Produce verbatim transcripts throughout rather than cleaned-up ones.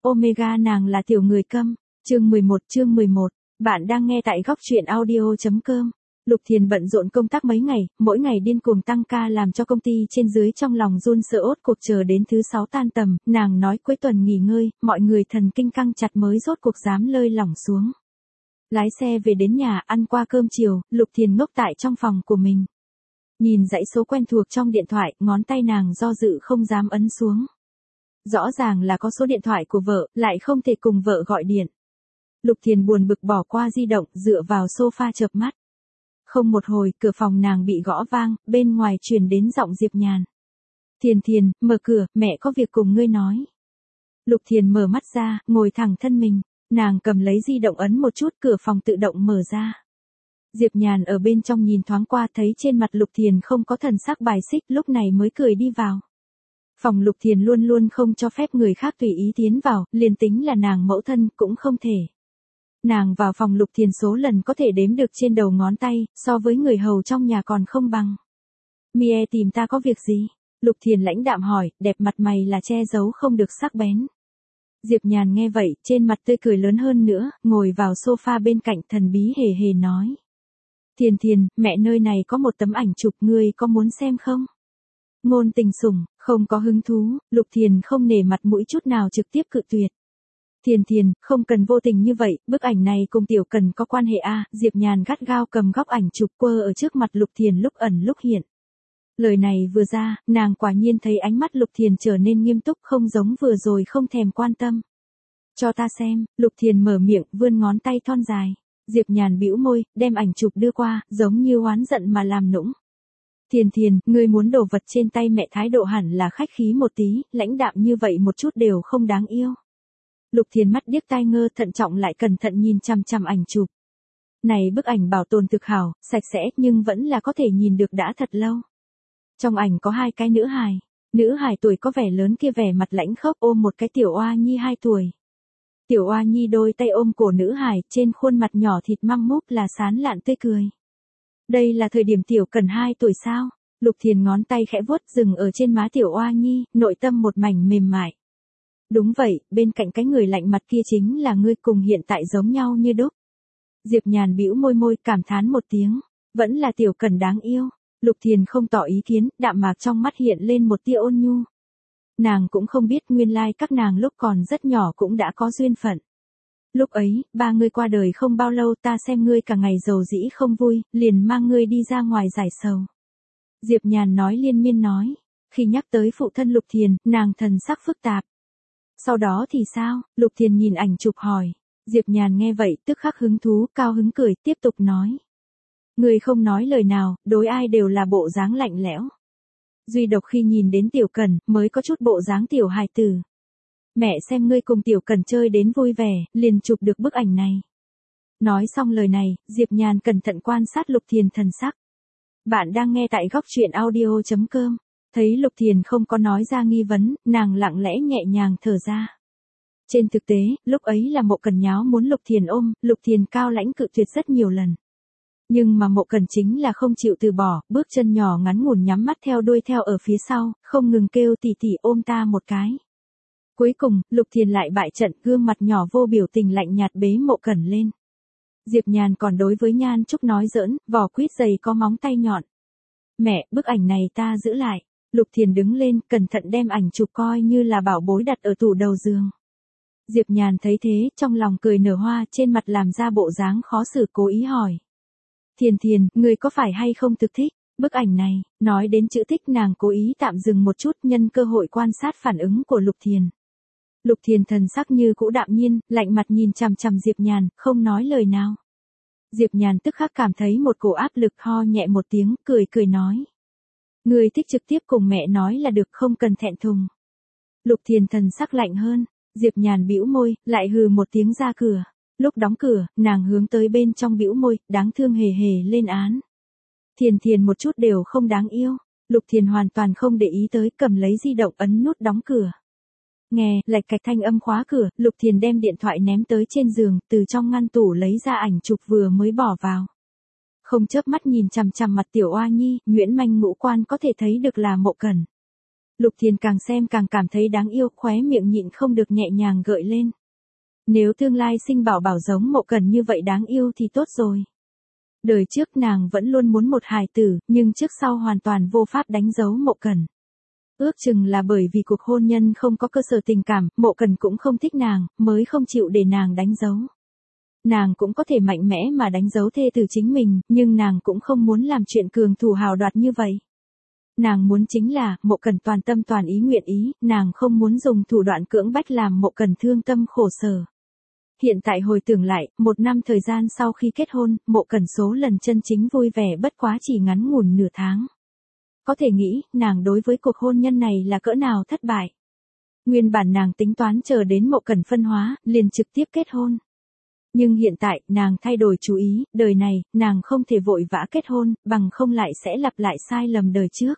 Omega nàng là tiểu người câm. Chương mười một, chương mười một. Bạn đang nghe tại góc truyện audio.com. Lục Thiền bận rộn công tác mấy ngày, mỗi ngày điên cuồng tăng ca làm cho công ty trên dưới trong lòng run sợ ốt cuộc, chờ đến thứ sáu tan tầm, nàng nói cuối tuần nghỉ ngơi, mọi người thần kinh căng chặt mới rốt cuộc dám lơi lỏng xuống. Lái xe về đến nhà, ăn qua cơm chiều, Lục Thiền ngốc tại trong phòng của mình. Nhìn dãy số quen thuộc trong điện thoại, ngón tay nàng do dự không dám ấn xuống. Rõ ràng là có số điện thoại của vợ, lại không thể cùng vợ gọi điện. Lục Thiền buồn bực bỏ qua di động, dựa vào sofa chợp mắt. Không một hồi, cửa phòng nàng bị gõ vang, bên ngoài truyền đến giọng Diệp Nhàn. Thiền Thiền, mở cửa, mẹ có việc cùng ngươi nói. Lục Thiền mở mắt ra, ngồi thẳng thân mình, nàng cầm lấy di động ấn một chút, cửa phòng tự động mở ra. Diệp Nhàn ở bên trong nhìn thoáng qua, thấy trên mặt Lục Thiền không có thần sắc bài xích, lúc này mới cười đi vào. Phòng Lục Thiền luôn luôn không cho phép người khác tùy ý tiến vào, liền tính là nàng mẫu thân cũng không thể. Nàng vào phòng Lục Thiền số lần có thể đếm được trên đầu ngón tay, so với người hầu trong nhà còn không bằng. Mie tìm ta có việc gì? Lục Thiền lãnh đạm hỏi, đẹp mặt mày là che giấu không được sắc bén. Diệp Nhàn nghe vậy, trên mặt tươi cười lớn hơn nữa, ngồi vào sofa bên cạnh, thần bí hề hề nói. Thiền Thiền, mẹ nơi này có một tấm ảnh chụp, ngươi có muốn xem không? Ngôn tình sủng, không có hứng thú. Lục Thiền không nể mặt mũi chút nào trực tiếp cự tuyệt. Thiền Thiền, không cần vô tình như vậy, bức ảnh này cùng Tiểu Cần có quan hệ à? Diệp Nhàn gắt gao cầm góc ảnh chụp quơ ở trước mặt Lục Thiền, lúc ẩn lúc hiện. Lời này vừa ra, nàng quả nhiên thấy ánh mắt Lục Thiền trở nên nghiêm túc, không giống vừa rồi không thèm quan tâm. Cho ta xem. Lục Thiền mở miệng, vươn ngón tay thon dài. Diệp Nhàn bĩu môi, đem ảnh chụp đưa qua, giống như oán giận mà làm nũng. Thiền Thiền, ngươi muốn đồ vật trên tay mẹ, thái độ hẳn là khách khí một tí, lãnh đạm như vậy một chút đều không đáng yêu. Lục Thiền mắt điếc tai ngơ, thận trọng lại cẩn thận nhìn chằm chằm ảnh chụp. Này bức ảnh bảo tồn thực hảo, sạch sẽ, nhưng vẫn là có thể nhìn được đã thật lâu. Trong ảnh có hai cái nữ hài. Nữ hài tuổi có vẻ lớn kia vẻ mặt lãnh khốc ôm một cái tiểu oa nhi hai tuổi. Tiểu oa nhi đôi tay ôm cổ nữ hài, trên khuôn mặt nhỏ thịt măm múp là sán lạn tươi cười. Đây là thời điểm Tiểu Cần hai tuổi sao? Lục Thiền ngón tay khẽ vuốt dừng ở trên má tiểu oa nhi, nội tâm một mảnh mềm mại. Đúng vậy, bên cạnh cái người lạnh mặt kia chính là ngươi, cùng hiện tại giống nhau như đúc. Diệp Nhàn bĩu môi môi, cảm thán một tiếng, vẫn là Tiểu Cần đáng yêu. Lục Thiền không tỏ ý kiến, đạm mạc trong mắt hiện lên một tia ôn nhu. Nàng cũng không biết nguyên lai các nàng lúc còn rất nhỏ cũng đã có duyên phận. Lúc ấy, ba ngươi qua đời không bao lâu, ta xem ngươi cả ngày rầu rĩ không vui, liền mang ngươi đi ra ngoài giải sầu. Diệp Nhàn nói liên miên nói, khi nhắc tới phụ thân Lục Thiền, nàng thần sắc phức tạp. Sau đó thì sao? Lục Thiền nhìn ảnh chụp hỏi. Diệp Nhàn nghe vậy, tức khắc hứng thú, cao hứng cười, tiếp tục nói. Ngươi không nói lời nào, đối ai đều là bộ dáng lạnh lẽo. Duy độc khi nhìn đến Tiểu Cần, mới có chút bộ dáng tiểu hài tử. Mẹ xem ngươi cùng Tiểu Cần chơi đến vui vẻ, liền chụp được bức ảnh này. Nói xong lời này, Diệp Nhàn cẩn thận quan sát Lục Thiền thần sắc. Bạn đang nghe tại góc truyện audio.com. Thấy Lục Thiền không có nói ra nghi vấn, nàng lặng lẽ nhẹ nhàng thở ra. Trên thực tế, lúc ấy là Mộ Cần nháo muốn Lục Thiền ôm, Lục Thiền cao lãnh cự tuyệt rất nhiều lần. Nhưng mà Mộ Cần chính là không chịu từ bỏ, bước chân nhỏ ngắn ngủn nhắm mắt theo đuôi theo ở phía sau, không ngừng kêu tỉ tỉ ôm ta một cái. Cuối cùng, Lục Thiền lại bại trận, gương mặt nhỏ vô biểu tình lạnh nhạt bế Mộ Cần lên. Diệp Nhàn còn đối với Nhan Trúc nói giỡn, vỏ quýt dày có móng tay nhọn. Mẹ, bức ảnh này ta giữ lại. Lục Thiền đứng lên, cẩn thận đem ảnh chụp coi như là bảo bối đặt ở tủ đầu giường. Diệp Nhàn thấy thế, trong lòng cười nở hoa, trên mặt làm ra bộ dáng khó xử, cố ý hỏi. Thiền Thiền, người có phải hay không thực thích bức ảnh này? Nói đến chữ thích, nàng cố ý tạm dừng một chút, nhân cơ hội quan sát phản ứng của Lục Thiền. Lục Thiền thần sắc như cũ đạm nhiên, lạnh mặt nhìn chằm chằm Diệp Nhàn, không nói lời nào. Diệp Nhàn tức khắc cảm thấy một cổ áp lực, ho nhẹ một tiếng, cười cười nói. Người thích trực tiếp cùng mẹ nói là được, không cần thẹn thùng. Lục Thiền thần sắc lạnh hơn, Diệp Nhàn bĩu môi, lại hừ một tiếng ra cửa. Lúc đóng cửa, nàng hướng tới bên trong bĩu môi, đáng thương hề hề lên án. Thiền Thiền một chút đều không đáng yêu. Lục Thiền hoàn toàn không để ý tới, cầm lấy di động ấn nút đóng cửa. Nghe, lạch cạch thanh âm khóa cửa, Lục Thiền đem điện thoại ném tới trên giường, từ trong ngăn tủ lấy ra ảnh chụp vừa mới bỏ vào. Không chớp mắt nhìn chằm chằm mặt tiểu oa nhi, nhuyễn manh ngũ quan có thể thấy được là Mộ Cần. Lục Thiền càng xem càng cảm thấy đáng yêu, khóe miệng nhịn không được nhẹ nhàng gợi lên. Nếu tương lai sinh bảo bảo giống Mộ Cần như vậy đáng yêu thì tốt rồi. Đời trước nàng vẫn luôn muốn một hài tử, nhưng trước sau hoàn toàn vô pháp đánh dấu Mộ Cần. Ước chừng là bởi vì cuộc hôn nhân không có cơ sở tình cảm, Mộ Cần cũng không thích nàng, mới không chịu để nàng đánh dấu. Nàng cũng có thể mạnh mẽ mà đánh dấu thê tử chính mình, nhưng nàng cũng không muốn làm chuyện cường thủ hào đoạt như vậy. Nàng muốn chính là, Mộ Cần toàn tâm toàn ý nguyện ý, nàng không muốn dùng thủ đoạn cưỡng bách làm Mộ Cần thương tâm khổ sở. Hiện tại hồi tưởng lại, một năm thời gian sau khi kết hôn, Mộ Cần số lần chân chính vui vẻ bất quá chỉ ngắn ngủn nửa tháng. Có thể nghĩ, nàng đối với cuộc hôn nhân này là cỡ nào thất bại. Nguyên bản nàng tính toán chờ đến Mộ Cần phân hóa, liền trực tiếp kết hôn. Nhưng hiện tại, nàng thay đổi chú ý, đời này, nàng không thể vội vã kết hôn, bằng không lại sẽ lặp lại sai lầm đời trước.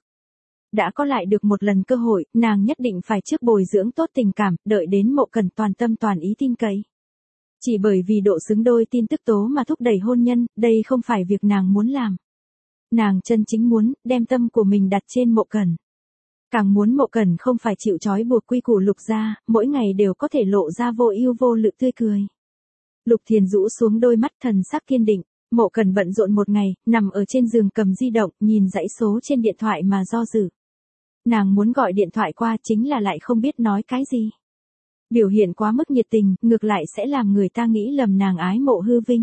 Đã có lại được một lần cơ hội, nàng nhất định phải trước bồi dưỡng tốt tình cảm, đợi đến Mộ Cần toàn tâm toàn ý tin cậy. Chỉ bởi vì độ xứng đôi tin tức tố mà thúc đẩy hôn nhân, đây không phải việc nàng muốn làm. Nàng chân chính muốn, đem tâm của mình đặt trên Mộ Cần. Càng muốn Mộ Cần không phải chịu trói buộc quy củ Lục gia, mỗi ngày đều có thể lộ ra vô ưu vô lự tươi cười. Lục Thiền rũ xuống đôi mắt thần sắc kiên định, Mộ Cần bận rộn một ngày, nằm ở trên giường cầm di động, nhìn dãy số trên điện thoại mà do dự. Nàng muốn gọi điện thoại qua chính là lại không biết nói cái gì. Biểu hiện quá mức nhiệt tình, ngược lại sẽ làm người ta nghĩ lầm nàng ái mộ hư vinh.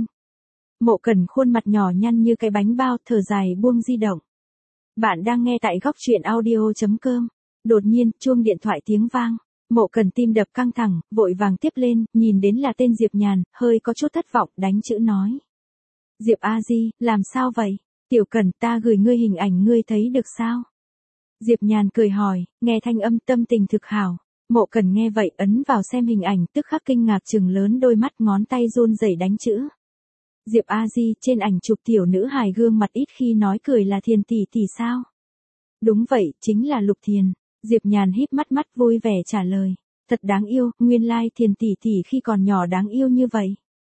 Mộ Cần khuôn mặt nhỏ nhăn như cái bánh bao, thở dài buông di động. Bạn đang nghe tại góc truyện audio chấm com. Đột nhiên, chuông điện thoại tiếng vang. Mộ Cần tim đập căng thẳng, vội vàng tiếp lên, nhìn đến là tên Diệp Nhàn, hơi có chút thất vọng, đánh chữ nói. Diệp A Di, làm sao vậy? Tiểu Cần, ta gửi ngươi hình ảnh ngươi thấy được sao? Diệp Nhàn cười hỏi, nghe thanh âm tâm tình thực hảo. Mộ Cần nghe vậy ấn vào xem hình ảnh, tức khắc kinh ngạc trừng lớn đôi mắt, ngón tay run rẩy đánh chữ. Diệp A Di, trên ảnh chụp tiểu nữ hài gương mặt ít khi nói cười là Thiền tỷ tỷ sao? Đúng vậy, chính là Lục Thiền. Diệp Nhàn híp mắt mắt vui vẻ trả lời. Thật đáng yêu, nguyên lai Thiền tỷ tỷ khi còn nhỏ đáng yêu như vậy.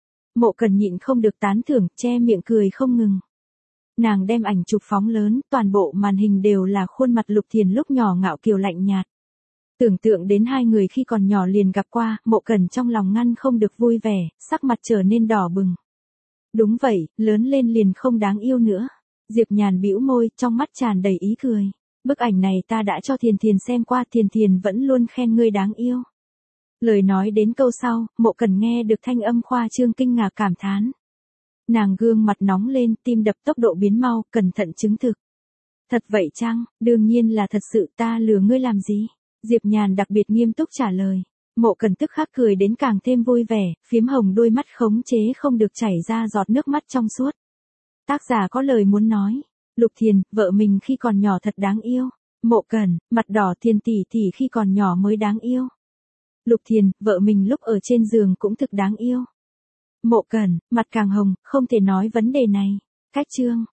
Mộ Cần nhịn không được tán thưởng, che miệng cười không ngừng. Nàng đem ảnh chụp phóng lớn, toàn bộ màn hình đều là khuôn mặt Lục Thiền lúc nhỏ ngạo kiều lạnh nhạt. Tưởng tượng đến hai người khi còn nhỏ liền gặp qua, Mộ Cần trong lòng ngăn không được vui vẻ, sắc mặt trở nên đỏ bừng. Đúng vậy, lớn lên liền không đáng yêu nữa. Diệp Nhàn bĩu môi, trong mắt tràn đầy ý cười. Bức ảnh này ta đã cho Thiền Thiền xem qua, Thiền Thiền vẫn luôn khen ngươi đáng yêu. Lời nói đến câu sau, Mộ Cần nghe được thanh âm khoa trương kinh ngạc cảm thán. Nàng gương mặt nóng lên, tim đập tốc độ biến mau, cẩn thận chứng thực. Thật vậy chăng? Đương nhiên là thật sự, ta lừa ngươi làm gì? Diệp Nhàn đặc biệt nghiêm túc trả lời. Mộ Cần tức khắc cười đến càng thêm vui vẻ, phiếm hồng đôi mắt khống chế không được chảy ra giọt nước mắt trong suốt. Tác giả có lời muốn nói. Lục Thiền, vợ mình khi còn nhỏ thật đáng yêu. Mộ Cần, mặt đỏ, Thiền tỷ tỷ khi còn nhỏ mới đáng yêu. Lục Thiền, vợ mình lúc ở trên giường cũng thực đáng yêu. Mộ Cần, mặt càng hồng, không thể nói vấn đề này. Cách chương.